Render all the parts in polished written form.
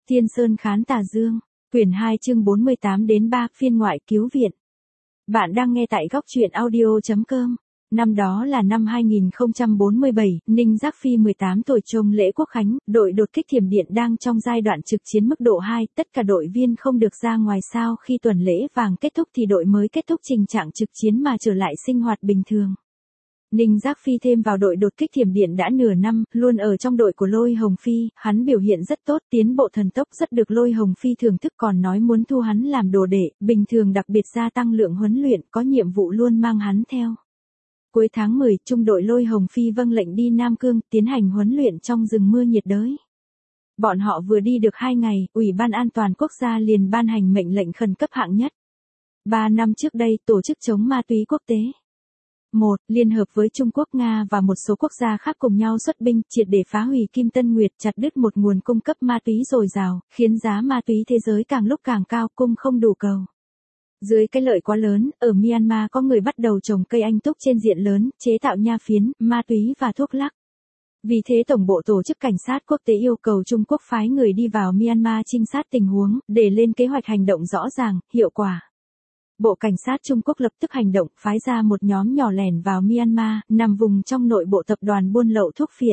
Thiên Sơn Khán Tà Dương, quyển 2 chương 48 đến 3, phiên ngoại cứu viện. Bạn đang nghe tại góc truyện audio.com. Năm đó là năm 2047, Ninh Giác Phi 18 tuổi trông lễ quốc khánh, đội đột kích thiểm điện đang trong giai đoạn trực chiến mức độ 2, tất cả đội viên không được ra ngoài sau khi tuần lễ vàng kết thúc thì đội mới kết thúc trình trạng trực chiến mà trở lại sinh hoạt bình thường. Ninh Giác Phi thêm vào đội đột kích thiểm điện đã nửa năm, luôn ở trong đội của Lôi Hồng Phi, hắn biểu hiện rất tốt, tiến bộ thần tốc rất được Lôi Hồng Phi thưởng thức, còn nói muốn thu hắn làm đồ đệ, bình thường đặc biệt gia tăng lượng huấn luyện, có nhiệm vụ luôn mang hắn theo. Cuối tháng 10, trung đội Lôi Hồng Phi vâng lệnh đi Nam Cương, tiến hành huấn luyện trong rừng mưa nhiệt đới. Bọn họ vừa đi được 2 ngày, Ủy ban An toàn Quốc gia liền ban hành mệnh lệnh khẩn cấp hạng nhất. 3 năm trước đây, Tổ chức chống ma túy quốc tế 1. Liên hợp với Trung Quốc, Nga và một số quốc gia khác cùng nhau xuất binh, triệt để phá hủy Kim Tân Nguyệt, chặt đứt một nguồn cung cấp ma túy dồi dào, khiến giá ma túy thế giới càng lúc càng cao, cung không đủ cầu. Dưới cái lợi quá lớn, ở Myanmar có người bắt đầu trồng cây anh túc trên diện lớn, chế tạo nha phiến, ma túy và thuốc lắc. Vì thế Tổng bộ Tổ chức Cảnh sát Quốc tế yêu cầu Trung Quốc phái người đi vào Myanmar trinh sát tình huống, để lên kế hoạch hành động rõ ràng, hiệu quả. Bộ Cảnh sát Trung Quốc lập tức hành động, phái ra một nhóm nhỏ lẻn vào Myanmar, nằm vùng trong nội bộ tập đoàn buôn lậu thuốc phiện.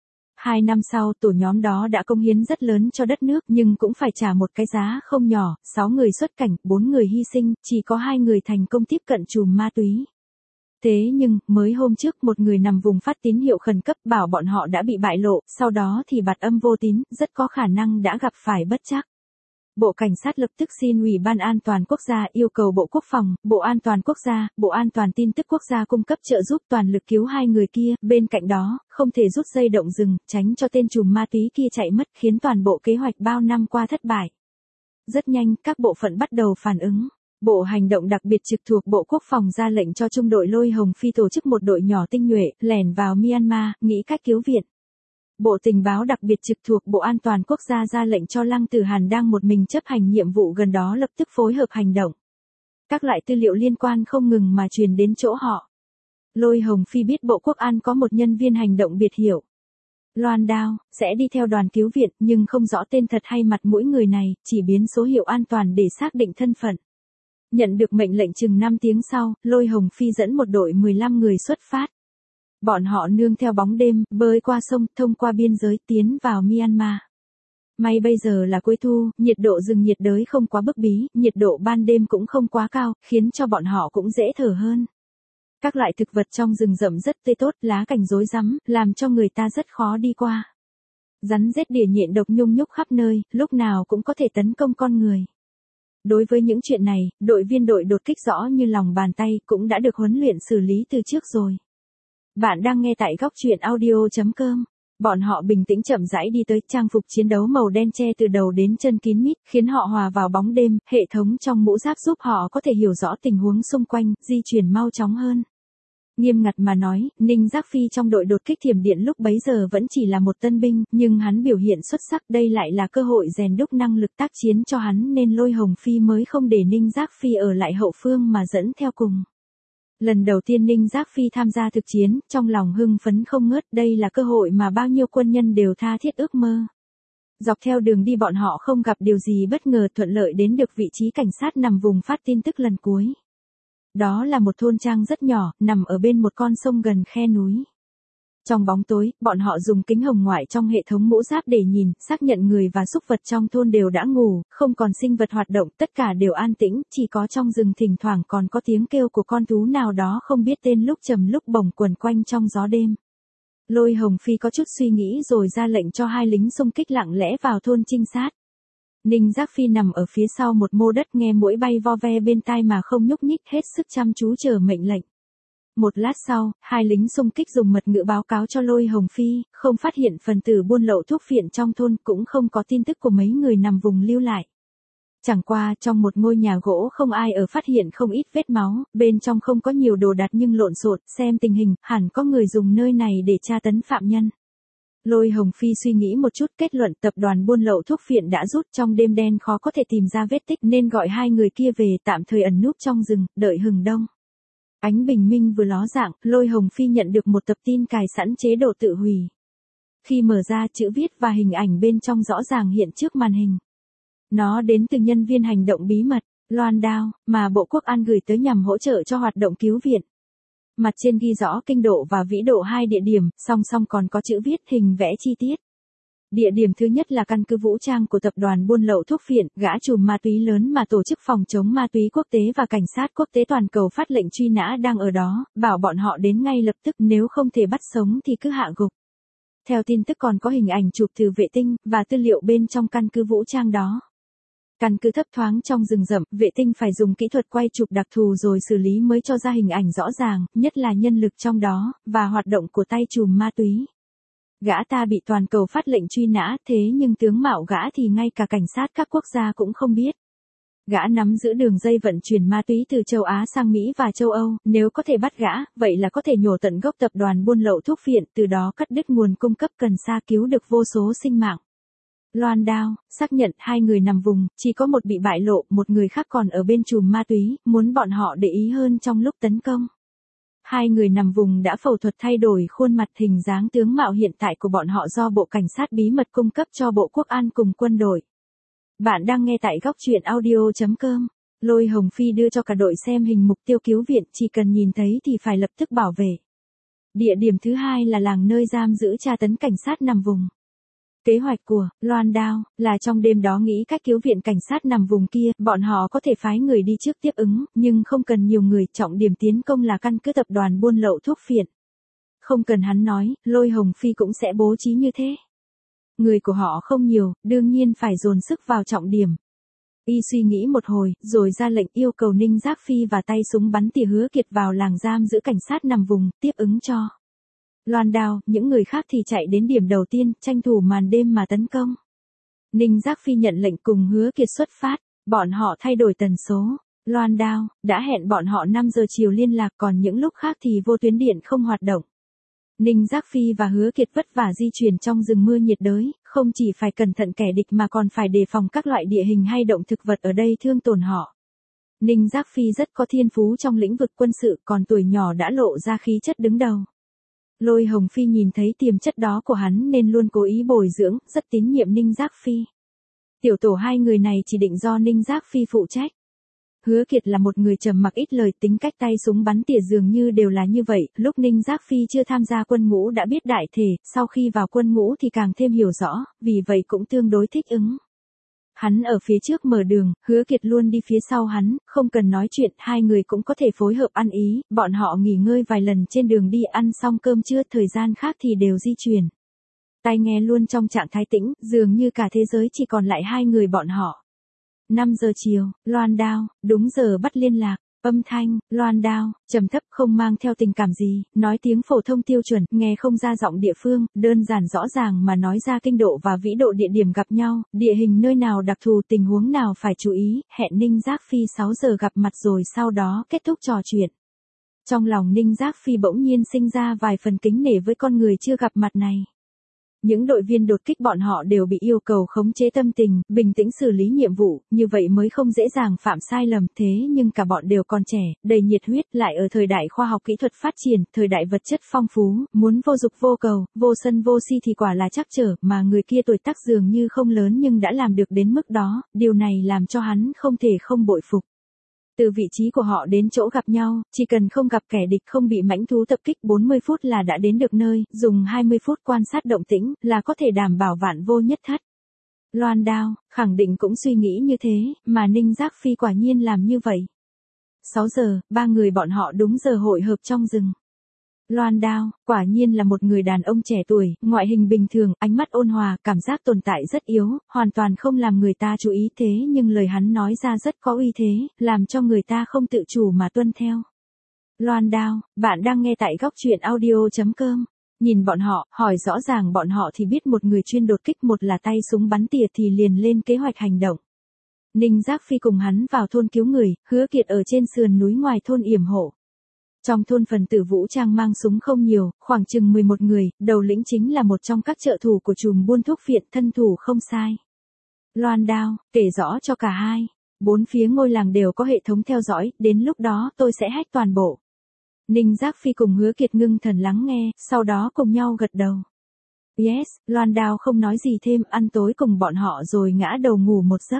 2 năm sau, tổ nhóm đó đã cống hiến rất lớn cho đất nước, nhưng cũng phải trả một cái giá không nhỏ, 6 người xuất cảnh, 4 người hy sinh, chỉ có 2 người thành công tiếp cận chùm ma túy. Thế nhưng, mới hôm trước một người nằm vùng phát tín hiệu khẩn cấp bảo bọn họ đã bị bại lộ, sau đó thì bặt âm vô tín, rất có khả năng đã gặp phải bất trắc. Bộ Cảnh sát lập tức xin Ủy ban An toàn Quốc gia yêu cầu Bộ Quốc phòng, Bộ An toàn Quốc gia, Bộ An toàn tin tức quốc gia cung cấp trợ giúp toàn lực cứu 2 người kia, bên cạnh đó, không thể rút dây động rừng, tránh cho tên trùm ma túy kia chạy mất, khiến toàn bộ kế hoạch bao năm qua thất bại. Rất nhanh, các bộ phận bắt đầu phản ứng. Bộ Hành động đặc biệt trực thuộc Bộ Quốc phòng ra lệnh cho trung đội Lôi Hồng Phi tổ chức một đội nhỏ tinh nhuệ, lẻn vào Myanmar, nghĩ cách cứu viện. Bộ Tình báo đặc biệt trực thuộc Bộ An toàn Quốc gia ra lệnh cho Lăng Tử Hàn đang một mình chấp hành nhiệm vụ gần đó lập tức phối hợp hành động. Các loại tư liệu liên quan không ngừng mà truyền đến chỗ họ. Lôi Hồng Phi biết Bộ Quốc an có một nhân viên hành động biệt hiệu Loan Đao, sẽ đi theo đoàn cứu viện, nhưng không rõ tên thật hay mặt mũi người này, chỉ biến số hiệu an toàn để xác định thân phận. Nhận được mệnh lệnh chừng 5 tiếng sau, Lôi Hồng Phi dẫn một đội 15 người xuất phát. Bọn họ nương theo bóng đêm, bơi qua sông, thông qua biên giới, tiến vào Myanmar. May bây giờ là cuối thu, nhiệt độ rừng nhiệt đới không quá bức bí, nhiệt độ ban đêm cũng không quá cao, khiến cho bọn họ cũng dễ thở hơn. Các loại thực vật trong rừng rậm rất tươi tốt, lá cành rối rắm, làm cho người ta rất khó đi qua. Rắn rết đỉa nhện độc nhung nhúc khắp nơi, lúc nào cũng có thể tấn công con người. Đối với những chuyện này, đội viên đội đột kích rõ như lòng bàn tay, cũng đã được huấn luyện xử lý từ trước rồi. Bạn đang nghe tại góc truyện audio.com. Bọn họ bình tĩnh chậm rãi đi tới, trang phục chiến đấu màu đen che từ đầu đến chân kín mít, khiến họ hòa vào bóng đêm, hệ thống trong mũ giáp giúp họ có thể hiểu rõ tình huống xung quanh, di chuyển mau chóng hơn. Nghiêm ngặt mà nói, Ninh Giác Phi trong đội đột kích thiểm điện lúc bấy giờ vẫn chỉ là một tân binh, nhưng hắn biểu hiện xuất sắc, đây lại là cơ hội rèn đúc năng lực tác chiến cho hắn nên Lôi Hồng Phi mới không để Ninh Giác Phi ở lại hậu phương mà dẫn theo cùng. Lần đầu tiên Ninh Giác Phi tham gia thực chiến, trong lòng hưng phấn không ngớt, đây là cơ hội mà bao nhiêu quân nhân đều tha thiết ước mơ. Dọc theo đường đi bọn họ không gặp điều gì bất ngờ, thuận lợi đến được vị trí cảnh sát nằm vùng phát tin tức lần cuối. Đó là một thôn trang rất nhỏ, nằm ở bên một con sông gần khe núi. Trong bóng tối, bọn họ dùng kính hồng ngoại trong hệ thống mũ giáp để nhìn, xác nhận người và súc vật trong thôn đều đã ngủ, không còn sinh vật hoạt động, tất cả đều an tĩnh, chỉ có trong rừng thỉnh thoảng còn có tiếng kêu của con thú nào đó không biết tên lúc trầm lúc bổng quẩn quanh trong gió đêm. Lôi Hồng Phi có chút suy nghĩ rồi ra lệnh cho 2 lính xung kích lặng lẽ vào thôn trinh sát. Ninh Giác Phi nằm ở phía sau một mô đất nghe muỗi bay vo ve bên tai mà không nhúc nhích, hết sức chăm chú chờ mệnh lệnh. Một lát sau, 2 lính xung kích dùng mật ngữ báo cáo cho Lôi Hồng Phi, không phát hiện phần tử buôn lậu thuốc phiện trong thôn, cũng không có tin tức của mấy người nằm vùng lưu lại. Chẳng qua, trong một ngôi nhà gỗ không ai ở phát hiện không ít vết máu, bên trong không có nhiều đồ đạc nhưng lộn xộn, xem tình hình, hẳn có người dùng nơi này để tra tấn phạm nhân. Lôi Hồng Phi suy nghĩ một chút, kết luận tập đoàn buôn lậu thuốc phiện đã rút, trong đêm đen khó có thể tìm ra vết tích nên gọi 2 người kia về tạm thời ẩn núp trong rừng, đợi hừng đông. Ánh bình minh vừa ló dạng, Lôi Hồng Phi nhận được một tập tin cài sẵn chế độ tự hủy. Khi mở ra, chữ viết và hình ảnh bên trong rõ ràng hiện trước màn hình. Nó đến từ nhân viên hành động bí mật, Loan Đao, mà Bộ Quốc an gửi tới nhằm hỗ trợ cho hoạt động cứu viện. Mặt trên ghi rõ kinh độ và vĩ độ hai địa điểm, song song còn có chữ viết hình vẽ chi tiết. Địa điểm thứ nhất là căn cứ vũ trang của tập đoàn buôn lậu thuốc phiện, gã trùm ma túy lớn mà Tổ chức Phòng chống ma túy quốc tế và Cảnh sát quốc tế toàn cầu phát lệnh truy nã đang ở đó, bảo bọn họ đến ngay lập tức, nếu không thể bắt sống thì cứ hạ gục. Theo tin tức còn có hình ảnh chụp từ vệ tinh, và tư liệu bên trong căn cứ vũ trang đó. Căn cứ thấp thoáng trong rừng rậm, vệ tinh phải dùng kỹ thuật quay chụp đặc thù rồi xử lý mới cho ra hình ảnh rõ ràng, nhất là nhân lực trong đó, và hoạt động của tay trùm ma túy. Gã ta bị toàn cầu phát lệnh truy nã, thế nhưng tướng mạo gã thì ngay cả cảnh sát các quốc gia cũng không biết. Gã nắm giữ đường dây vận chuyển ma túy từ châu Á sang Mỹ và châu Âu, nếu có thể bắt gã, vậy là có thể nhổ tận gốc tập đoàn buôn lậu thuốc phiện, từ đó cắt đứt nguồn cung cấp cần sa, cứu được vô số sinh mạng. Loan Đao xác nhận 2 người nằm vùng, chỉ có một bị bại lộ, một người khác còn ở bên trùm ma túy, muốn bọn họ để ý hơn trong lúc tấn công. 2 người nằm vùng đã phẫu thuật thay đổi khuôn mặt, hình dáng, tướng mạo hiện tại của bọn họ do Bộ Cảnh sát bí mật cung cấp cho Bộ Quốc an cùng quân đội. Bạn đang nghe tại góc truyện audio.com. Lôi Hồng Phi đưa cho cả đội xem hình mục tiêu cứu viện, chỉ cần nhìn thấy thì phải lập tức bảo vệ. Địa điểm thứ hai là làng nơi giam giữ tra tấn cảnh sát nằm vùng. Kế hoạch của Loan Đao là trong đêm đó nghĩ cách cứu viện cảnh sát nằm vùng kia, bọn họ có thể phái người đi trước tiếp ứng, nhưng không cần nhiều người, trọng điểm tiến công là căn cứ tập đoàn buôn lậu thuốc phiện. Không cần hắn nói, Lôi Hồng Phi cũng sẽ bố trí như thế. Người của họ không nhiều, đương nhiên phải dồn sức vào trọng điểm. Y suy nghĩ một hồi, rồi ra lệnh yêu cầu Ninh Giác Phi và tay súng bắn tỉa Hứa Kiệt vào làng giam giữ cảnh sát nằm vùng, tiếp ứng cho Loan Đao, những người khác thì chạy đến điểm đầu tiên, tranh thủ màn đêm mà tấn công. Ninh Giác Phi nhận lệnh cùng Hứa Kiệt xuất phát, bọn họ thay đổi tần số. Loan Đao đã hẹn bọn họ 5 giờ chiều liên lạc, còn những lúc khác thì vô tuyến điện không hoạt động. Ninh Giác Phi và Hứa Kiệt vất vả di chuyển trong rừng mưa nhiệt đới, không chỉ phải cẩn thận kẻ địch mà còn phải đề phòng các loại địa hình hay động thực vật ở đây thương tổn họ. Ninh Giác Phi rất có thiên phú trong lĩnh vực quân sự, còn tuổi nhỏ đã lộ ra khí chất đứng đầu. Lôi Hồng Phi nhìn thấy tiềm chất đó của hắn nên luôn cố ý bồi dưỡng, rất tín nhiệm Ninh Giác Phi. Tiểu tổ 2 người này chỉ định do Ninh Giác Phi phụ trách. Hứa Kiệt là một người trầm mặc ít lời, tính cách tay súng bắn tỉa dường như đều là như vậy, lúc Ninh Giác Phi chưa tham gia quân ngũ đã biết đại thể, sau khi vào quân ngũ thì càng thêm hiểu rõ, vì vậy cũng tương đối thích ứng. Hắn ở phía trước mở đường, Hứa Kiệt luôn đi phía sau hắn, không cần nói chuyện, 2 người cũng có thể phối hợp ăn ý, bọn họ nghỉ ngơi vài lần trên đường đi, ăn xong cơm trưa, thời gian khác thì đều di chuyển. Tai nghe luôn trong trạng thái tĩnh, dường như cả thế giới chỉ còn lại 2 người bọn họ. 5 giờ chiều, Loan Đao, đúng giờ bắt liên lạc. Âm thanh, Loan Đao, trầm thấp, không mang theo tình cảm gì, nói tiếng phổ thông tiêu chuẩn, nghe không ra giọng địa phương, đơn giản rõ ràng mà nói ra kinh độ và vĩ độ địa điểm gặp nhau, địa hình nơi nào đặc thù, tình huống nào phải chú ý, hẹn Ninh Giác Phi 6 giờ gặp mặt rồi sau đó kết thúc trò chuyện. Trong lòng Ninh Giác Phi bỗng nhiên sinh ra vài phần kính nể với con người chưa gặp mặt này. Những đội viên đột kích bọn họ đều bị yêu cầu khống chế tâm tình, bình tĩnh xử lý nhiệm vụ, như vậy mới không dễ dàng phạm sai lầm, thế nhưng cả bọn đều còn trẻ, đầy nhiệt huyết, lại ở thời đại khoa học kỹ thuật phát triển, thời đại vật chất phong phú, muốn vô dục vô cầu, vô sân vô si thì quả là trắc trở, mà người kia tuổi tác dường như không lớn nhưng đã làm được đến mức đó, điều này làm cho hắn không thể không bội phục. Từ vị trí của họ đến chỗ gặp nhau, chỉ cần không gặp kẻ địch, không bị mãnh thú tập kích, 40 phút là đã đến được nơi, dùng 20 phút quan sát động tĩnh, là có thể đảm bảo vạn vô nhất thất. Loan Đao, khẳng định cũng suy nghĩ như thế, mà Ninh Giác Phi quả nhiên làm như vậy. 6 giờ, 3 người bọn họ đúng giờ hội hợp trong rừng. Loan Đao, quả nhiên là một người đàn ông trẻ tuổi, ngoại hình bình thường, ánh mắt ôn hòa, cảm giác tồn tại rất yếu, hoàn toàn không làm người ta chú ý, thế nhưng lời hắn nói ra rất có uy thế, làm cho người ta không tự chủ mà tuân theo. Loan Đao, bạn đang nghe tại góc truyện audio.com. Nhìn bọn họ, hỏi rõ ràng bọn họ thì biết một người chuyên đột kích, một là tay súng bắn tỉa thì liền lên kế hoạch hành động. Ninh Giác Phi cùng hắn vào thôn cứu người, Hứa Kiệt ở trên sườn núi ngoài thôn yểm hộ. Trong thôn phần tử vũ trang mang súng không nhiều, khoảng chừng 11 người, đầu lĩnh chính là một trong các trợ thủ của trùm buôn thuốc phiện, thân thủ không sai. Loan Đao, kể rõ cho cả hai. 4 phía ngôi làng đều có hệ thống theo dõi, đến lúc đó tôi sẽ hack toàn bộ. Ninh Giác Phi cùng Hứa Kiệt ngưng thần lắng nghe, sau đó cùng nhau gật đầu. Yes, Loan Đao không nói gì thêm, ăn tối cùng bọn họ rồi ngã đầu ngủ một giấc.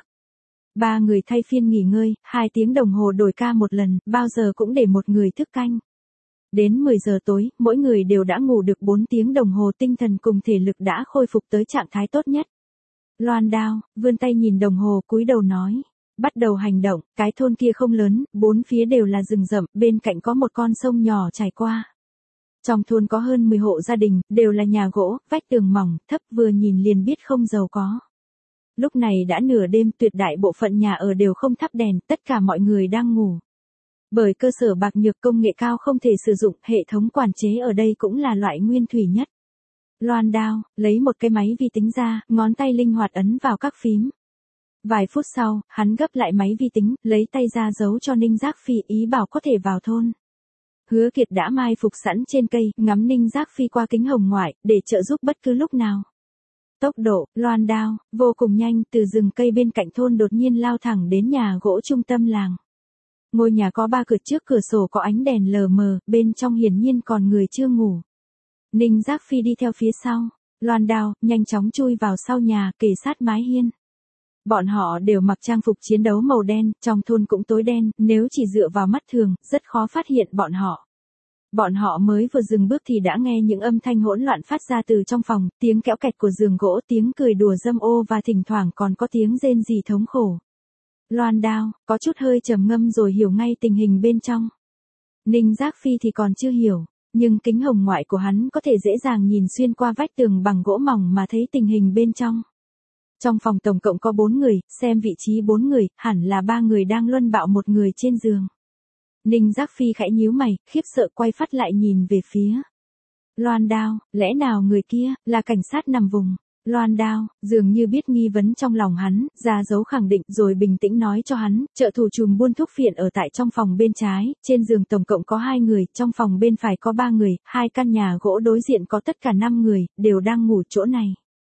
Ba người thay phiên nghỉ ngơi, 2 tiếng đồng hồ đổi ca một lần, bao giờ cũng để một người thức canh. Đến 10 giờ tối, mỗi người đều đã ngủ được 4 tiếng đồng hồ, tinh thần cùng thể lực đã khôi phục tới trạng thái tốt nhất. Loan Đao, vươn tay nhìn đồng hồ, cúi đầu nói. Bắt đầu hành động, cái thôn kia không lớn, 4 phía đều là rừng rậm, bên cạnh có một con sông nhỏ chảy qua. Trong thôn có hơn 10 hộ gia đình, đều là nhà gỗ, vách tường mỏng, thấp, vừa nhìn liền biết không giàu có. Lúc này đã nửa đêm, tuyệt đại bộ phận nhà ở đều không thắp đèn, tất cả mọi người đang ngủ. Bởi cơ sở bạc nhược công nghệ cao không thể sử dụng, hệ thống quản chế ở đây cũng là loại nguyên thủy nhất. Loan Đao, lấy một cái máy vi tính ra, ngón tay linh hoạt ấn vào các phím. Vài phút sau, hắn gấp lại máy vi tính, lấy tay ra giấu cho Ninh Giác Phi, ý bảo có thể vào thôn. Hứa Kiệt đã mai phục sẵn trên cây, ngắm Ninh Giác Phi qua kính hồng ngoại, để trợ giúp bất cứ lúc nào. Tốc độ, Loan Đao, vô cùng nhanh, từ rừng cây bên cạnh thôn đột nhiên lao thẳng đến nhà gỗ trung tâm làng. Ngôi nhà có 3 cửa, trước cửa sổ có ánh đèn lờ mờ, bên trong hiển nhiên còn người chưa ngủ. Ninh Giác Phi đi theo phía sau, Loan Đao, nhanh chóng chui vào sau nhà, kề sát mái hiên. Bọn họ đều mặc trang phục chiến đấu màu đen, trong thôn cũng tối đen, nếu chỉ dựa vào mắt thường, rất khó phát hiện bọn họ. Bọn họ mới vừa dừng bước thì đã nghe những âm thanh hỗn loạn phát ra từ trong phòng, tiếng kéo kẹt của giường gỗ, tiếng cười đùa dâm ô và thỉnh thoảng còn có tiếng rên rỉ thống khổ. Loan Đao, có chút hơi trầm ngâm rồi hiểu ngay tình hình bên trong. Ninh Giác Phi thì còn chưa hiểu, nhưng kính hồng ngoại của hắn có thể dễ dàng nhìn xuyên qua vách tường bằng gỗ mỏng mà thấy tình hình bên trong. Trong phòng tổng cộng có 4 người, xem vị trí 4 người, hẳn là 3 người đang luân bạo một người trên giường. Ninh Giác Phi khẽ nhíu mày, khiếp sợ quay phát lại nhìn về phía Loan Đao, lẽ nào người kia là cảnh sát nằm vùng? Loan Đao, dường như biết nghi vấn trong lòng hắn, ra dấu khẳng định rồi bình tĩnh nói cho hắn, trợ thủ trùm buôn thuốc phiện ở tại trong phòng bên trái, trên giường tổng cộng có 2 người, trong phòng bên phải có 3 người, 2 căn nhà gỗ đối diện có tất cả 5 người, đều đang ngủ chỗ này.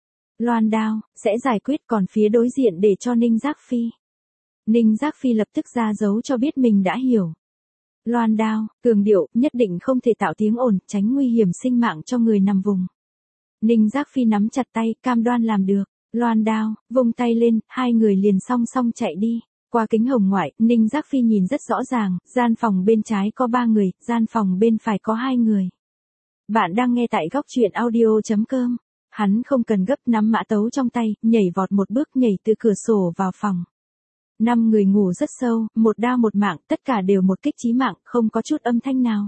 Loan Đao, sẽ giải quyết, còn phía đối diện để cho Ninh Giác Phi. Ninh Giác Phi lập tức ra dấu cho biết mình đã hiểu. Loan Đao, cường điệu, nhất định không thể tạo tiếng ồn, tránh nguy hiểm sinh mạng cho người nằm vùng. Ninh Giác Phi nắm chặt tay, cam đoan làm được. Loan Đao, vung tay lên, 2 người liền song song chạy đi. Qua kính hồng ngoại, Ninh Giác Phi nhìn rất rõ ràng, gian phòng bên trái có 3 người, gian phòng bên phải có 2 người. Bạn đang nghe tại góc truyện audio.com. Hắn không cần gấp, nắm mã tấu trong tay, nhảy vọt một bước, nhảy từ cửa sổ vào phòng. 5 người ngủ rất sâu, một đao một mạng, tất cả đều một kích chí mạng, không có chút âm thanh nào.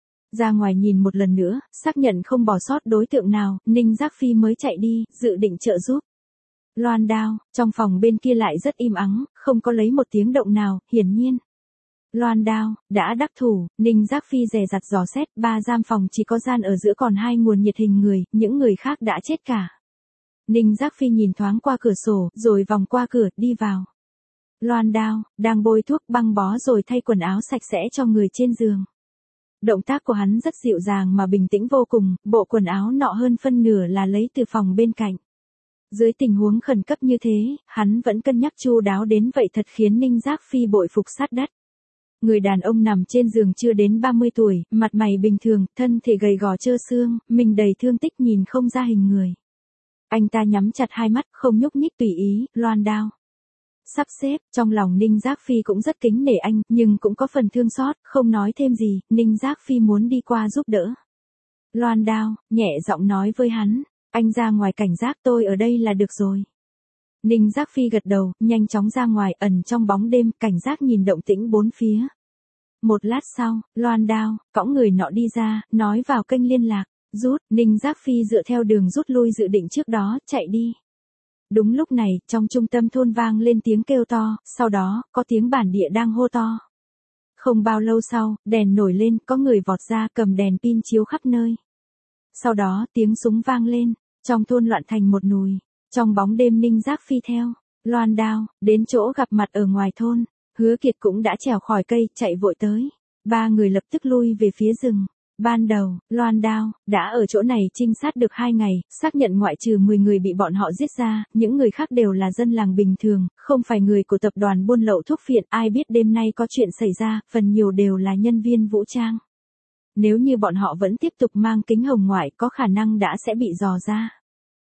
Ra ngoài nhìn một lần nữa, xác nhận không bỏ sót đối tượng nào, Ninh Giác Phi mới chạy đi, dự định trợ giúp. Loan Đao, trong phòng bên kia lại rất im ắng, không có lấy một tiếng động nào, hiển nhiên. Loan Đao, đã đắc thủ, Ninh Giác Phi dè dặt dò xét, 3 giam phòng chỉ có gian ở giữa còn 2 nguồn nhiệt hình người, những người khác đã chết cả. Ninh Giác Phi nhìn thoáng qua cửa sổ, rồi vòng qua cửa, đi vào. Loan Đao, đang bôi thuốc băng bó rồi thay quần áo sạch sẽ cho người trên giường. Động tác của hắn rất dịu dàng mà bình tĩnh vô cùng, bộ quần áo nọ hơn phân nửa là lấy từ phòng bên cạnh. Dưới tình huống khẩn cấp như thế, hắn vẫn cân nhắc chu đáo đến vậy thật khiến Ninh Giác Phi bội phục sát đất. Người đàn ông nằm trên giường chưa đến 30 tuổi, mặt mày bình thường, thân thể gầy gò trơ xương, mình đầy thương tích nhìn không ra hình người. Anh ta nhắm chặt hai mắt, không nhúc nhích tùy ý, Loan Đao. Sắp xếp, trong lòng Ninh Giác Phi cũng rất kính nể anh, nhưng cũng có phần thương xót, không nói thêm gì, Ninh Giác Phi muốn đi qua giúp đỡ. Loan Đao, nhẹ giọng nói với hắn, anh ra ngoài cảnh giác, tôi ở đây là được rồi. Ninh Giác Phi gật đầu, nhanh chóng ra ngoài, ẩn trong bóng đêm, cảnh giác nhìn động tĩnh bốn phía. Một lát sau, Loan Đao, cõng người nọ đi ra, nói vào kênh liên lạc, rút, Ninh Giác Phi dựa theo đường rút lui dự định trước đó, chạy đi. Đúng lúc này, trong trung tâm thôn vang lên tiếng kêu to, sau đó, có tiếng bản địa đang hô to. Không bao lâu sau, đèn nổi lên, có người vọt ra cầm đèn pin chiếu khắp nơi. Sau đó, tiếng súng vang lên, trong thôn loạn thành một nùi. Trong bóng đêm Ninh Giác Phi theo Loan Đao, đến chỗ gặp mặt ở ngoài thôn, Hứa Kiệt cũng đã trèo khỏi cây, chạy vội tới. 3 người lập tức lui về phía rừng. Ban đầu, Loan Đao, đã ở chỗ này trinh sát được 2 ngày, xác nhận ngoại trừ 10 người bị bọn họ giết ra, những người khác đều là dân làng bình thường, không phải người của tập đoàn buôn lậu thuốc phiện, ai biết đêm nay có chuyện xảy ra, phần nhiều đều là nhân viên vũ trang. Nếu như bọn họ vẫn tiếp tục mang kính hồng ngoại có khả năng đã sẽ bị dò ra.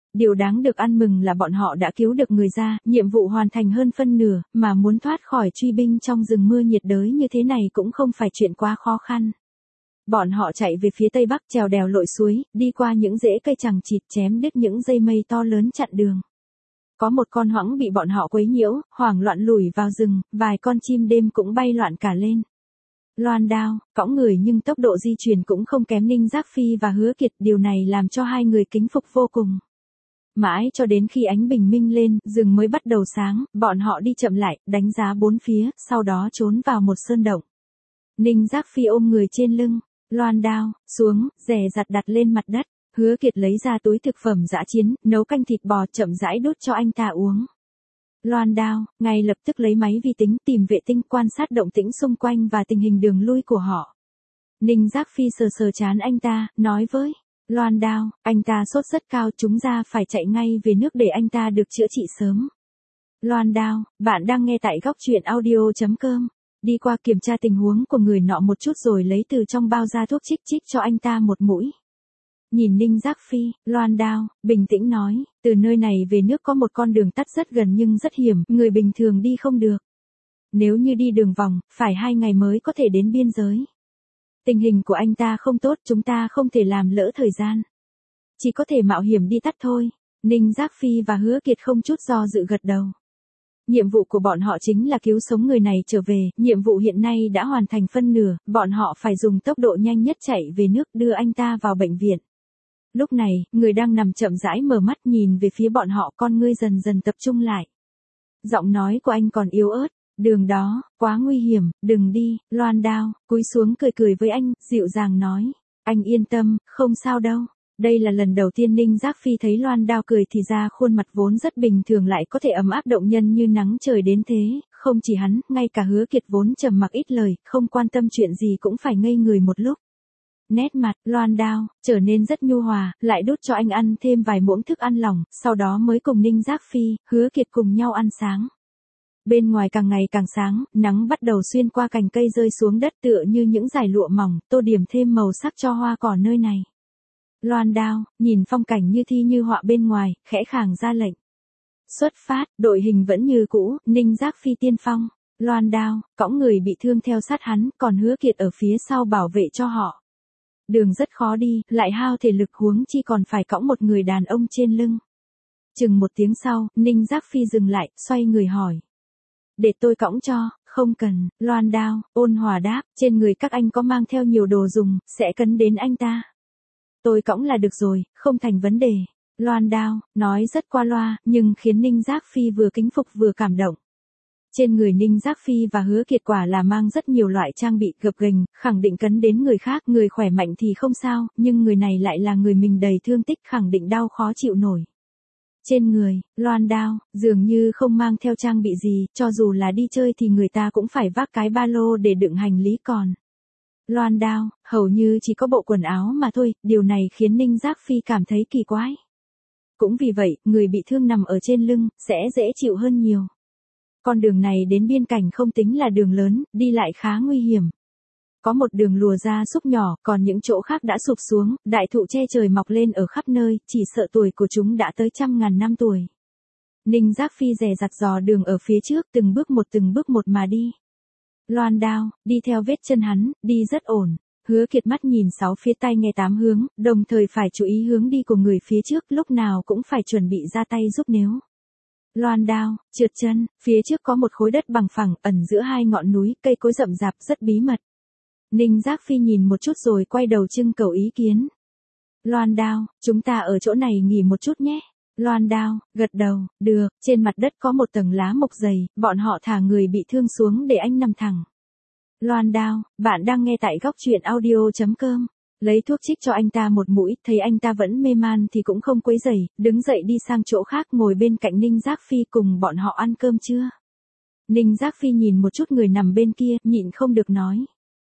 Điều đáng được ăn mừng là bọn họ đã cứu được người ra, nhiệm vụ hoàn thành hơn phân nửa, mà muốn thoát khỏi truy binh trong rừng mưa nhiệt đới như thế này cũng không phải chuyện quá khó khăn. Bọn họ chạy về phía tây bắc, trèo đèo lội suối, đi qua những rễ cây chằng chịt, chém đứt những dây mây to lớn chặn đường. Có một con hoãng bị bọn họ quấy nhiễu, hoảng loạn lùi vào rừng, vài con chim đêm cũng bay loạn cả lên. Loan Đao, cõng người nhưng tốc độ di chuyển cũng không kém Ninh Giác Phi và Hứa Kiệt, điều này làm cho hai người kính phục vô cùng. Mãi cho đến khi ánh bình minh lên, rừng mới bắt đầu sáng, bọn họ đi chậm lại, đánh giá bốn phía, sau đó trốn vào một sơn động. Ninh Giác Phi ôm người trên lưng, Loan Đao, xuống, dè dặt đặt lên mặt đất. Hứa Kiệt lấy ra túi thực phẩm dã chiến, nấu canh thịt bò chậm rãi đút cho anh ta uống. Loan Đao, ngay lập tức lấy máy vi tính tìm vệ tinh quan sát động tĩnh xung quanh và tình hình đường lui của họ. Ninh Giác Phi sờ sờ trán anh ta, nói với Loan Đao, anh ta sốt rất cao, chúng ta phải chạy ngay về nước để anh ta được chữa trị sớm. Loan Đao, bạn đang nghe tại góc truyện audio.com. Đi qua kiểm tra tình huống của người nọ một chút rồi lấy từ trong bao ra thuốc chích cho anh ta một mũi. Nhìn Ninh Giác Phi, Loan Đao, bình tĩnh nói, từ nơi này về nước có một con đường tắt rất gần nhưng rất hiểm, người bình thường đi không được. Nếu như đi đường vòng, phải 2 ngày mới có thể đến biên giới. Tình hình của anh ta không tốt, chúng ta không thể làm lỡ thời gian. Chỉ có thể mạo hiểm đi tắt thôi. Ninh Giác Phi và Hứa Kiệt không chút do dự gật đầu. Nhiệm vụ của bọn họ chính là cứu sống người này trở về, nhiệm vụ hiện nay đã hoàn thành phân nửa, bọn họ phải dùng tốc độ nhanh nhất chạy về nước đưa anh ta vào bệnh viện. Lúc này, người đang nằm chậm rãi mở mắt nhìn về phía bọn họ, con ngươi dần dần tập trung lại. Giọng nói của anh còn yếu ớt, đường đó, quá nguy hiểm, đừng đi. Loan Đao, cúi xuống cười với anh, dịu dàng nói, anh yên tâm, không sao đâu. Đây là lần đầu tiên Ninh Giác Phi thấy Loan Đao cười thì ra khuôn mặt vốn rất bình thường lại có thể ấm áp động nhân như nắng trời đến thế, không chỉ hắn, ngay cả Hứa Kiệt vốn trầm mặc ít lời, không quan tâm chuyện gì cũng phải ngây người một lúc. Nét mặt, Loan Đao, trở nên rất nhu hòa, lại đút cho anh ăn thêm vài muỗng thức ăn lỏng, sau đó mới cùng Ninh Giác Phi, Hứa Kiệt cùng nhau ăn sáng. Bên ngoài càng ngày càng sáng, nắng bắt đầu xuyên qua cành cây rơi xuống đất tựa như những dải lụa mỏng, tô điểm thêm màu sắc cho hoa cỏ nơi này. Loan Đao, nhìn phong cảnh như thi như họa bên ngoài, khẽ khàng ra lệnh. Xuất phát, đội hình vẫn như cũ, Ninh Giác Phi tiên phong. Loan Đao, cõng người bị thương theo sát hắn, còn Hứa Kiệt ở phía sau bảo vệ cho họ. Đường rất khó đi, lại hao thể lực huống chi còn phải cõng một người đàn ông trên lưng. Chừng một tiếng sau, Ninh Giác Phi dừng lại, xoay người hỏi. Để tôi cõng cho, không cần. Loan Đao, ôn hòa đáp, trên người các anh có mang theo nhiều đồ dùng, sẽ cấn đến anh ta. Tôi cõng là được rồi, không thành vấn đề. Loan Đao, nói rất qua loa, nhưng khiến Ninh Giác Phi vừa kính phục vừa cảm động. Trên người Ninh Giác Phi và Hứa Kiệt quả là mang rất nhiều loại trang bị gập ghềnh, khẳng định cấn đến người khác, người khỏe mạnh thì không sao, nhưng người này lại là người mình đầy thương tích, khẳng định đau khó chịu nổi. Trên người, Loan Đao, dường như không mang theo trang bị gì, cho dù là đi chơi thì người ta cũng phải vác cái ba lô để đựng hành lý còn. Loan Đao, hầu như chỉ có bộ quần áo mà thôi, điều này khiến Ninh Giác Phi cảm thấy kỳ quái. Cũng vì vậy, người bị thương nằm ở trên lưng, sẽ dễ chịu hơn nhiều. Con đường này đến biên cảnh không tính là đường lớn, đi lại khá nguy hiểm. Có một đường lùa ra súc nhỏ, còn những chỗ khác đã sụp xuống, đại thụ che trời mọc lên ở khắp nơi, chỉ sợ tuổi của chúng đã tới 100.000 năm tuổi. Ninh Giác Phi dè dặt dò đường ở phía trước, từng bước một mà đi. Loan Đao, đi theo vết chân hắn, đi rất ổn. Hứa Kiệt mắt nhìn 6 phía tay nghe 8 hướng, đồng thời phải chú ý hướng đi của người phía trước, lúc nào cũng phải chuẩn bị ra tay giúp nếu. Loan Đao, trượt chân, phía trước có một khối đất bằng phẳng, ẩn giữa hai ngọn núi, cây cối rậm rạp rất bí mật. Ninh Giác Phi nhìn một chút rồi quay đầu trưng cầu ý kiến. Loan Đao, chúng ta ở chỗ này nghỉ một chút nhé. Loan Đao, gật đầu, được, trên mặt đất có một tầng lá mộc dày, bọn họ thả người bị thương xuống để anh nằm thẳng. Loan Đao, bạn đang nghe tại góc truyện audio.com. Lấy thuốc chích cho anh ta một mũi, thấy anh ta vẫn mê man thì cũng không quấy rầy, đứng dậy đi sang chỗ khác ngồi bên cạnh Ninh Giác Phi cùng bọn họ ăn cơm trưa. Ninh Giác Phi nhìn một chút người nằm bên kia, nhịn không được nói.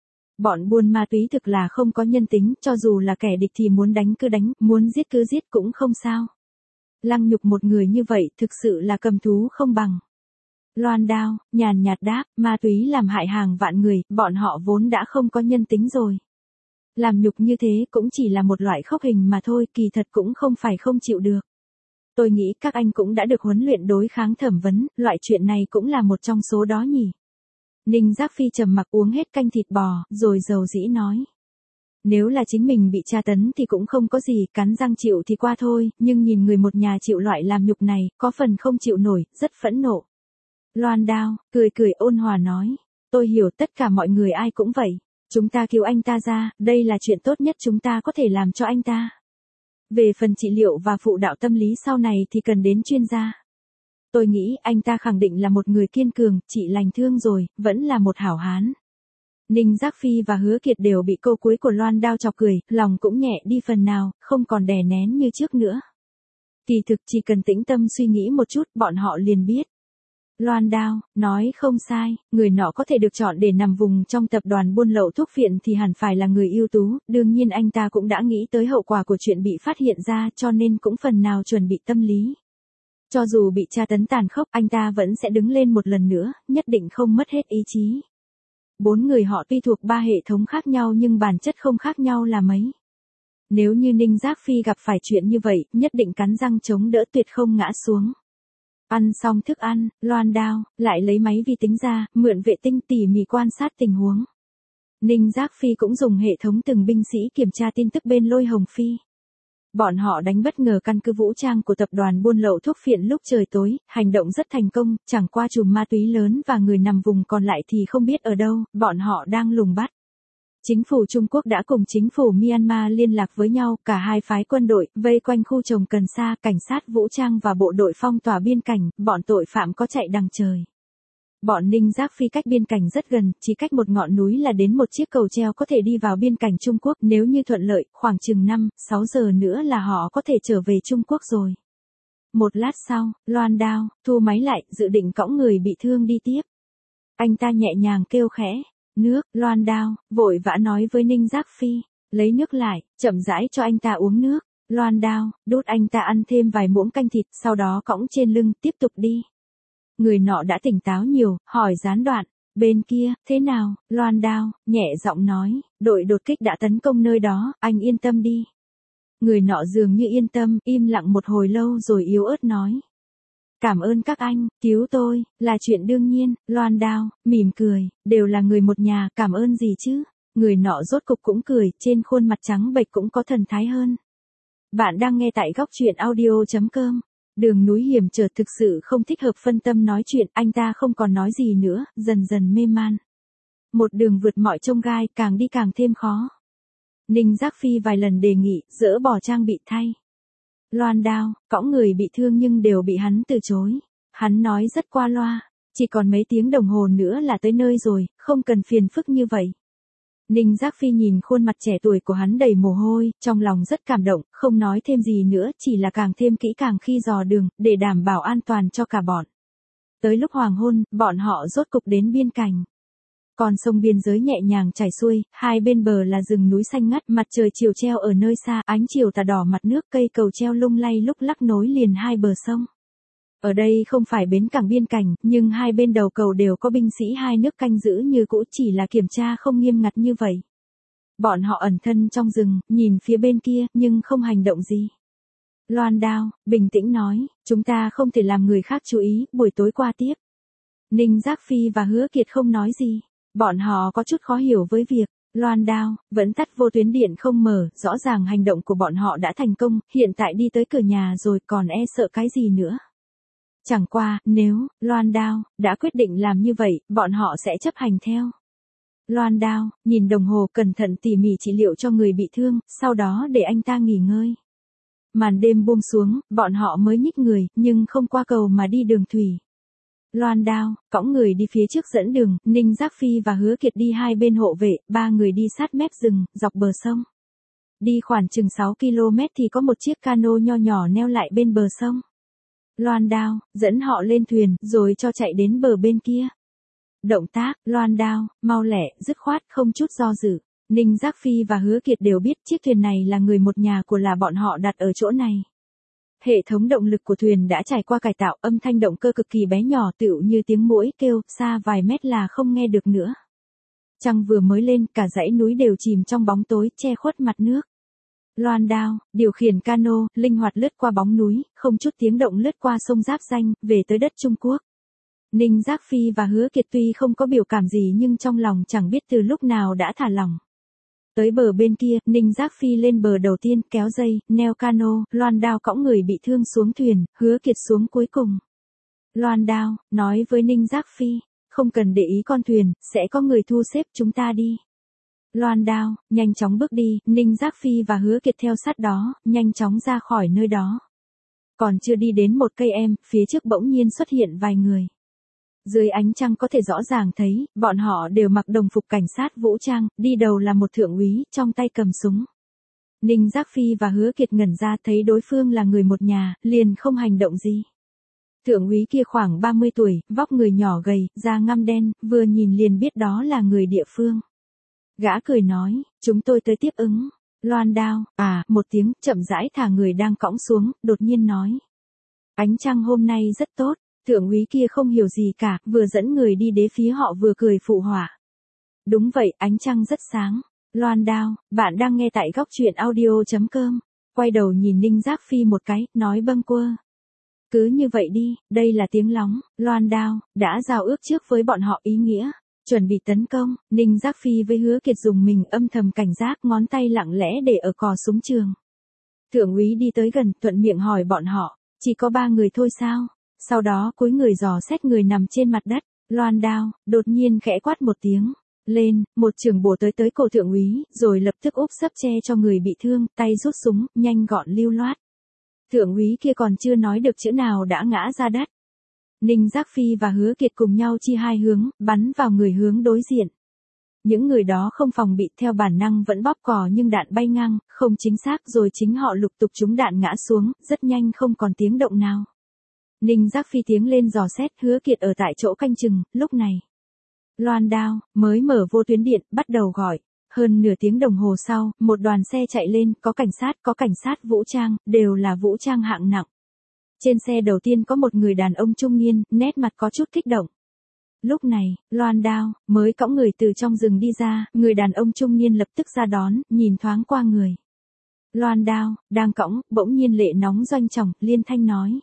Bọn buôn ma túy thực là không có nhân tính, cho dù là kẻ địch thì muốn đánh cứ đánh, muốn giết cứ giết cũng không sao. Lăng nhục một người như vậy thực sự là cầm thú không bằng. Loan Đao, nhàn nhạt đáp, ma túy làm hại hàng vạn người, bọn họ vốn đã không có nhân tính rồi. Làm nhục như thế cũng chỉ là một loại khốc hình mà thôi, kỳ thật cũng không phải không chịu được. Tôi nghĩ các anh cũng đã được huấn luyện đối kháng thẩm vấn, loại chuyện này cũng là một trong số đó nhỉ. Ninh Giác Phi trầm mặc uống hết canh thịt bò, rồi dầu dĩ nói. Nếu là chính mình bị tra tấn thì cũng không có gì, cắn răng chịu thì qua thôi, nhưng nhìn người một nhà chịu loại làm nhục này, có phần không chịu nổi, rất phẫn nộ. Loan Đao, cười cười ôn hòa nói. Tôi hiểu tất cả mọi người ai cũng vậy. Chúng ta cứu anh ta ra, đây là chuyện tốt nhất chúng ta có thể làm cho anh ta. Về phần trị liệu và phụ đạo tâm lý sau này thì cần đến chuyên gia. Tôi nghĩ anh ta khẳng định là một người kiên cường, trị lành thương rồi, vẫn là một hảo hán. Ninh Giác Phi và Hứa Kiệt đều bị câu cuối của Loan Đao chọc cười, lòng cũng nhẹ đi phần nào, không còn đè nén như trước nữa. Kỳ thực chỉ cần tĩnh tâm suy nghĩ một chút, bọn họ liền biết. Loan Đao, nói không sai, người nọ có thể được chọn để nằm vùng trong tập đoàn buôn lậu thuốc phiện thì hẳn phải là người ưu tú, đương nhiên anh ta cũng đã nghĩ tới hậu quả của chuyện bị phát hiện ra cho nên cũng phần nào chuẩn bị tâm lý. Cho dù bị tra tấn tàn khốc, anh ta vẫn sẽ đứng lên một lần nữa, nhất định không mất hết ý chí. 4 người họ tuy thuộc 3 hệ thống khác nhau nhưng bản chất không khác nhau là mấy. Nếu như Ninh Giác Phi gặp phải chuyện như vậy, nhất định cắn răng chống đỡ tuyệt không ngã xuống. Ăn xong thức ăn, Loan Đao lại lấy máy vi tính ra, mượn vệ tinh tỉ mỉ quan sát tình huống. Ninh Giác Phi cũng dùng hệ thống từng binh sĩ kiểm tra tin tức bên Lôi Hồng Phi. Bọn họ đánh bất ngờ căn cứ vũ trang của tập đoàn buôn lậu thuốc phiện lúc trời tối, hành động rất thành công, chẳng qua chùm ma túy lớn và người nằm vùng còn lại thì không biết ở đâu, bọn họ đang lùng bắt. Chính phủ Trung Quốc đã cùng chính phủ Myanmar liên lạc với nhau, cả hai phái quân đội, vây quanh khu trồng cần sa, cảnh sát vũ trang và bộ đội phong tỏa biên cảnh, bọn tội phạm có chạy đằng trời. Bọn Ninh Giác Phi cách biên cảnh rất gần, chỉ cách một ngọn núi là đến một chiếc cầu treo có thể đi vào biên cảnh Trung Quốc, nếu như thuận lợi, khoảng chừng 5-6 giờ nữa là họ có thể trở về Trung Quốc rồi. Một lát sau, Loan Đao thu máy lại, dự định cõng người bị thương đi tiếp. Anh ta nhẹ nhàng kêu khẽ. Nước, Loan Đao vội vã nói với Ninh Giác Phi, lấy nước lại, chậm rãi cho anh ta uống nước. Loan Đao đút anh ta ăn thêm vài muỗng canh thịt, sau đó cõng trên lưng, tiếp tục đi. Người nọ đã tỉnh táo nhiều, hỏi gián đoạn, bên kia, thế nào? Loan Đao nhẹ giọng nói, đội đột kích đã tấn công nơi đó, anh yên tâm đi. Người nọ dường như yên tâm, im lặng một hồi lâu rồi yếu ớt nói. Cảm ơn các anh, cứu tôi, là chuyện đương nhiên. Loan Đao mỉm cười, đều là người một nhà, cảm ơn gì chứ. Người nọ rốt cục cũng cười, trên khuôn mặt trắng bệch cũng có thần thái hơn. Bạn đang nghe tại góc truyện audio.com. Đường núi hiểm trở thực sự không thích hợp phân tâm nói chuyện, anh ta không còn nói gì nữa, dần dần mê man. Một đường vượt mọi chông gai, càng đi càng thêm khó. Ninh Giác Phi vài lần đề nghị, dỡ bỏ trang bị thay. Loan Đao cõng người bị thương nhưng đều bị hắn từ chối. Hắn nói rất qua loa, chỉ còn mấy tiếng đồng hồ nữa là tới nơi rồi, không cần phiền phức như vậy. Ninh Giác Phi nhìn khuôn mặt trẻ tuổi của hắn đầy mồ hôi, trong lòng rất cảm động, không nói thêm gì nữa, chỉ là càng thêm kỹ càng khi dò đường, để đảm bảo an toàn cho cả bọn. Tới lúc hoàng hôn, bọn họ rốt cục đến biên cảnh. Con sông biên giới nhẹ nhàng chảy xuôi, hai bên bờ là rừng núi xanh ngắt, mặt trời chiều treo ở nơi xa, ánh chiều tà đỏ mặt nước, cây cầu treo lung lay lúc lắc nối liền hai bờ sông. Ở đây không phải bến cảng biên cảnh, nhưng hai bên đầu cầu đều có binh sĩ hai nước canh giữ như cũ, chỉ là kiểm tra không nghiêm ngặt như vậy. Bọn họ ẩn thân trong rừng, nhìn phía bên kia, nhưng không hành động gì. Loan Đao bình tĩnh nói, chúng ta không thể làm người khác chú ý, buổi tối qua tiếp. Ninh Giác Phi và Hứa Kiệt không nói gì. Bọn họ có chút khó hiểu với việc Loan Đao vẫn tắt vô tuyến điện không mở, rõ ràng hành động của bọn họ đã thành công, hiện tại đi tới cửa nhà rồi còn e sợ cái gì nữa. Chẳng qua, nếu Loan Đao đã quyết định làm như vậy, bọn họ sẽ chấp hành theo. Loan Đao nhìn đồng hồ, cẩn thận tỉ mỉ trị liệu cho người bị thương, sau đó để anh ta nghỉ ngơi. Màn đêm buông xuống, bọn họ mới nhích người, nhưng không qua cầu mà đi đường thủy. Loan Đao cõng người đi phía trước dẫn đường, Ninh Giác Phi và Hứa Kiệt đi hai bên hộ vệ, ba người đi sát mép rừng, dọc bờ sông. Đi khoảng chừng 6 km thì có một chiếc cano nho nhỏ neo lại bên bờ sông. Loan Đao dẫn họ lên thuyền, rồi cho chạy đến bờ bên kia. Động tác, Loan Đao mau lẹ, dứt khoát, không chút do dự. Ninh Giác Phi và Hứa Kiệt đều biết chiếc thuyền này là người một nhà của là bọn họ đặt ở chỗ này. Hệ thống động lực của thuyền đã trải qua cải tạo, âm thanh động cơ cực kỳ bé nhỏ, tựu như tiếng muỗi kêu, xa vài mét là không nghe được nữa. Trăng vừa mới lên, cả dãy núi đều chìm trong bóng tối, che khuất mặt nước. Loan Đao, điều khiển cano, linh hoạt lướt qua bóng núi, không chút tiếng động lướt qua sông Giáp Ranh, về tới đất Trung Quốc. Ninh Giác Phi và Hứa Kiệt tuy không có biểu cảm gì nhưng trong lòng chẳng biết từ lúc nào đã thả lỏng. Tới bờ bên kia, Ninh Giác Phi lên bờ đầu tiên, kéo dây, neo cano, Loan Đao cõng người bị thương xuống thuyền, Hứa Kiệt xuống cuối cùng. Loan Đao, nói với Ninh Giác Phi, không cần để ý con thuyền, sẽ có người thu xếp chúng ta đi. Loan Đao, nhanh chóng bước đi, Ninh Giác Phi và Hứa Kiệt theo sát đó, nhanh chóng ra khỏi nơi đó. Còn chưa đi đến một cây em, phía trước bỗng nhiên xuất hiện vài người. Dưới ánh trăng có thể rõ ràng thấy, bọn họ đều mặc đồng phục cảnh sát vũ trang, đi đầu là một thượng úy, trong tay cầm súng. Ninh Giác Phi và Hứa Kiệt ngẩn ra thấy đối phương là người một nhà, liền không hành động gì. Thượng úy kia khoảng 30 tuổi, vóc người nhỏ gầy, da ngăm đen, vừa nhìn liền biết đó là người địa phương. Gã cười nói, chúng tôi tới tiếp ứng. Loan Đao, một tiếng, chậm rãi thả người đang cõng xuống, đột nhiên nói. Ánh trăng hôm nay rất tốt. Thượng úy kia không hiểu gì cả, vừa dẫn người đi đến phía họ vừa cười phụ họa. Đúng vậy, ánh trăng rất sáng. Loan Đao, bạn đang nghe tại góc truyện audio.com. Quay đầu nhìn Ninh Giác Phi một cái, nói bâng quơ. Cứ như vậy đi, đây là tiếng lóng. Loan Đao, đã giao ước trước với bọn họ ý nghĩa. Chuẩn bị tấn công, Ninh Giác Phi với Hứa Kiệt dùng mình âm thầm cảnh giác, ngón tay lặng lẽ để ở cò súng trường. Thượng úy đi tới gần, thuận miệng hỏi bọn họ, chỉ có 3 người thôi sao? Sau đó cúi người dò xét người nằm trên mặt đất. Loan Đao, đột nhiên khẽ quát một tiếng. Lên, một chưởng bổ tới cổ thượng úy, rồi lập tức úp sấp che cho người bị thương, tay rút súng, nhanh gọn lưu loát. Thượng úy kia còn chưa nói được chữ nào đã ngã ra đất. Ninh Giác Phi và Hứa Kiệt cùng nhau chia hai hướng, bắn vào người hướng đối diện. Những người đó không phòng bị, theo bản năng vẫn bóp cò nhưng đạn bay ngang, không chính xác, rồi chính họ lục tục trúng đạn ngã xuống, rất nhanh không còn tiếng động nào. Ninh Giác Phi tiến lên dò xét, Hứa Kiệt ở tại chỗ canh chừng, lúc này. Loan Đao, mới mở vô tuyến điện, bắt đầu gọi. Hơn nửa tiếng đồng hồ sau, một đoàn xe chạy lên, có cảnh sát vũ trang, đều là vũ trang hạng nặng. Trên xe đầu tiên có một người đàn ông trung niên, nét mặt có chút kích động. Lúc này, Loan Đao, mới cõng người từ trong rừng đi ra, người đàn ông trung niên lập tức ra đón, nhìn thoáng qua người. Loan Đao, đang cõng, bỗng nhiên lệ nóng doanh trọng, liên thanh nói.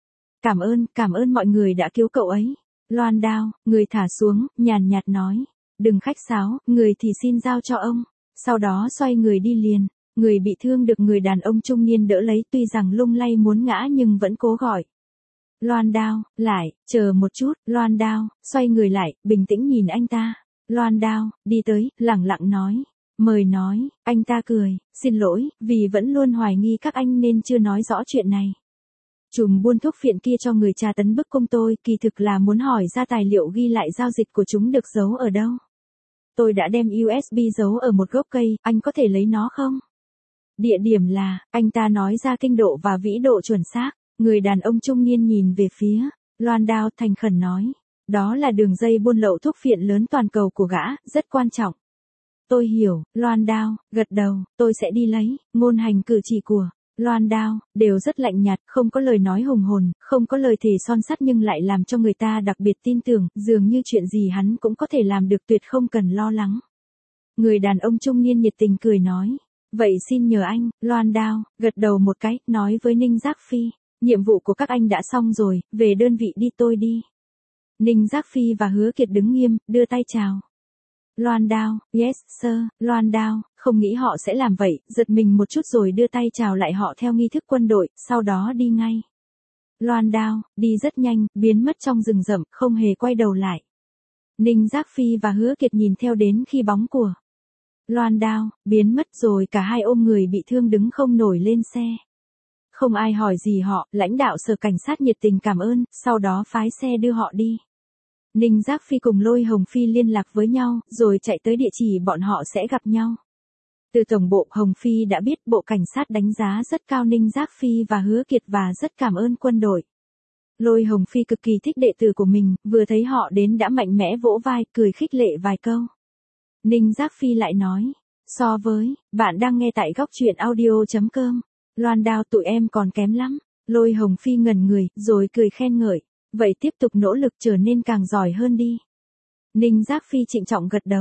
Cảm ơn mọi người đã cứu cậu ấy. Loan Đao, người thả xuống, nhàn nhạt nói. Đừng khách sáo, người thì xin giao cho ông. Sau đó xoay người đi liền. Người bị thương được người đàn ông trung niên đỡ lấy, tuy rằng lung lay muốn ngã nhưng vẫn cố gọi. Loan Đao, lại, chờ một chút. Loan Đao, xoay người lại, bình tĩnh nhìn anh ta. Loan Đao, đi tới, lẳng lặng nói. Mời nói, anh ta cười, xin lỗi, vì vẫn luôn hoài nghi các anh nên chưa nói rõ chuyện này. Chùm buôn thuốc phiện kia cho người tra tấn bức cung tôi, kỳ thực là muốn hỏi ra tài liệu ghi lại giao dịch của chúng được giấu ở đâu. Tôi đã đem USB giấu ở một gốc cây, anh có thể lấy nó không? Địa điểm là, anh ta nói ra kinh độ và vĩ độ chuẩn xác. Người đàn ông trung niên nhìn về phía, Loan Đao thành khẩn nói. Đó là đường dây buôn lậu thuốc phiện lớn toàn cầu của gã, rất quan trọng. Tôi hiểu, Loan Đao, gật đầu, tôi sẽ đi lấy. Ngôn hành cử chỉ của Loan Đao, đều rất lạnh nhạt, không có lời nói hùng hồn, không có lời thề son sắt nhưng lại làm cho người ta đặc biệt tin tưởng, dường như chuyện gì hắn cũng có thể làm được tuyệt không cần lo lắng. Người đàn ông trung niên nhiệt tình cười nói, vậy xin nhờ anh. Loan Đao, gật đầu một cái, nói với Ninh Giác Phi, nhiệm vụ của các anh đã xong rồi, về đơn vị đi tôi đi. Ninh Giác Phi và Hứa Kiệt đứng nghiêm, đưa tay chào. Loan Đao, yes sir. Loan Đao, không nghĩ họ sẽ làm vậy, giật mình một chút rồi đưa tay chào lại họ theo nghi thức quân đội, sau đó đi ngay. Loan Đao, đi rất nhanh, biến mất trong rừng rậm, không hề quay đầu lại. Ninh Giác Phi và Hứa Kiệt nhìn theo đến khi bóng của Loan Đao biến mất rồi cả hai ôm người bị thương đứng không nổi lên xe. Không ai hỏi gì họ, lãnh đạo sở cảnh sát nhiệt tình cảm ơn, sau đó phái xe đưa họ đi. Ninh Giác Phi cùng Lôi Hồng Phi liên lạc với nhau, rồi chạy tới địa chỉ bọn họ sẽ gặp nhau. Từ tổng bộ, Hồng Phi đã biết bộ cảnh sát đánh giá rất cao Ninh Giác Phi và Hứa Kiệt và rất cảm ơn quân đội. Lôi Hồng Phi cực kỳ thích đệ tử của mình, vừa thấy họ đến đã mạnh mẽ vỗ vai, cười khích lệ vài câu. Ninh Giác Phi lại nói, so với, bạn đang nghe tại góc truyện audio.com, Loan Đao tụi em còn kém lắm. Lôi Hồng Phi ngẩn người, rồi cười khen ngợi, vậy tiếp tục nỗ lực trở nên càng giỏi hơn đi. Ninh Giác Phi trịnh trọng gật đầu.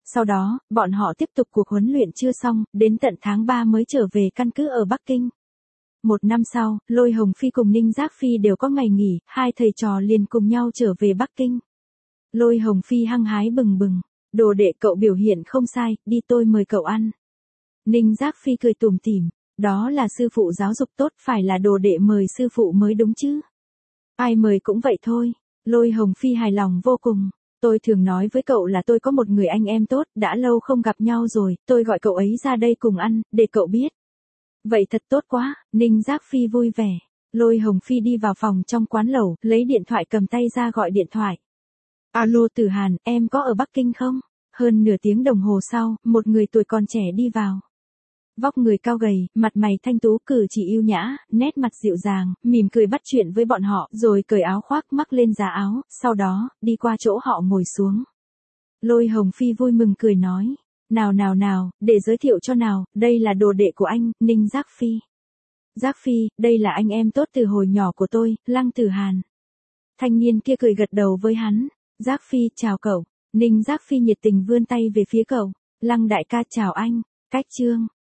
Sau đó, bọn họ tiếp tục cuộc huấn luyện chưa xong, đến tận tháng 3 mới trở về căn cứ ở Bắc Kinh. Một năm sau, Lôi Hồng Phi cùng Ninh Giác Phi đều có ngày nghỉ, hai thầy trò liền cùng nhau trở về Bắc Kinh. Lôi Hồng Phi hăng hái bừng bừng, đồ đệ cậu biểu hiện không sai, đi tôi mời cậu ăn. Ninh Giác Phi cười tủm tỉm, đó là sư phụ giáo dục tốt, phải là đồ đệ mời sư phụ mới đúng chứ. Ai mời cũng vậy thôi. Lôi Hồng Phi hài lòng vô cùng. Tôi thường nói với cậu là tôi có một người anh em tốt, đã lâu không gặp nhau rồi, tôi gọi cậu ấy ra đây cùng ăn, để cậu biết. Vậy thật tốt quá, Ninh Giác Phi vui vẻ. Lôi Hồng Phi đi vào phòng trong quán lẩu, lấy điện thoại cầm tay ra gọi điện thoại. Alo Tử Hàn, em có ở Bắc Kinh không? Hơn nửa tiếng đồng hồ sau, một người tuổi còn trẻ đi vào. Vóc người cao gầy, mặt mày thanh tú, cử chỉ yêu nhã, nét mặt dịu dàng, mỉm cười bắt chuyện với bọn họ, rồi cởi áo khoác mắc lên giá áo, sau đó, đi qua chỗ họ ngồi xuống. Lôi Hồng Phi vui mừng cười nói, nào, để giới thiệu cho nào, đây là đồ đệ của anh, Ninh Giác Phi. Giác Phi, đây là anh em tốt từ hồi nhỏ của tôi, Lăng Tử Hàn. Thanh niên kia cười gật đầu với hắn, Giác Phi, chào cậu. Ninh Giác Phi nhiệt tình vươn tay về phía cậu, Lăng đại ca chào anh, cách chương.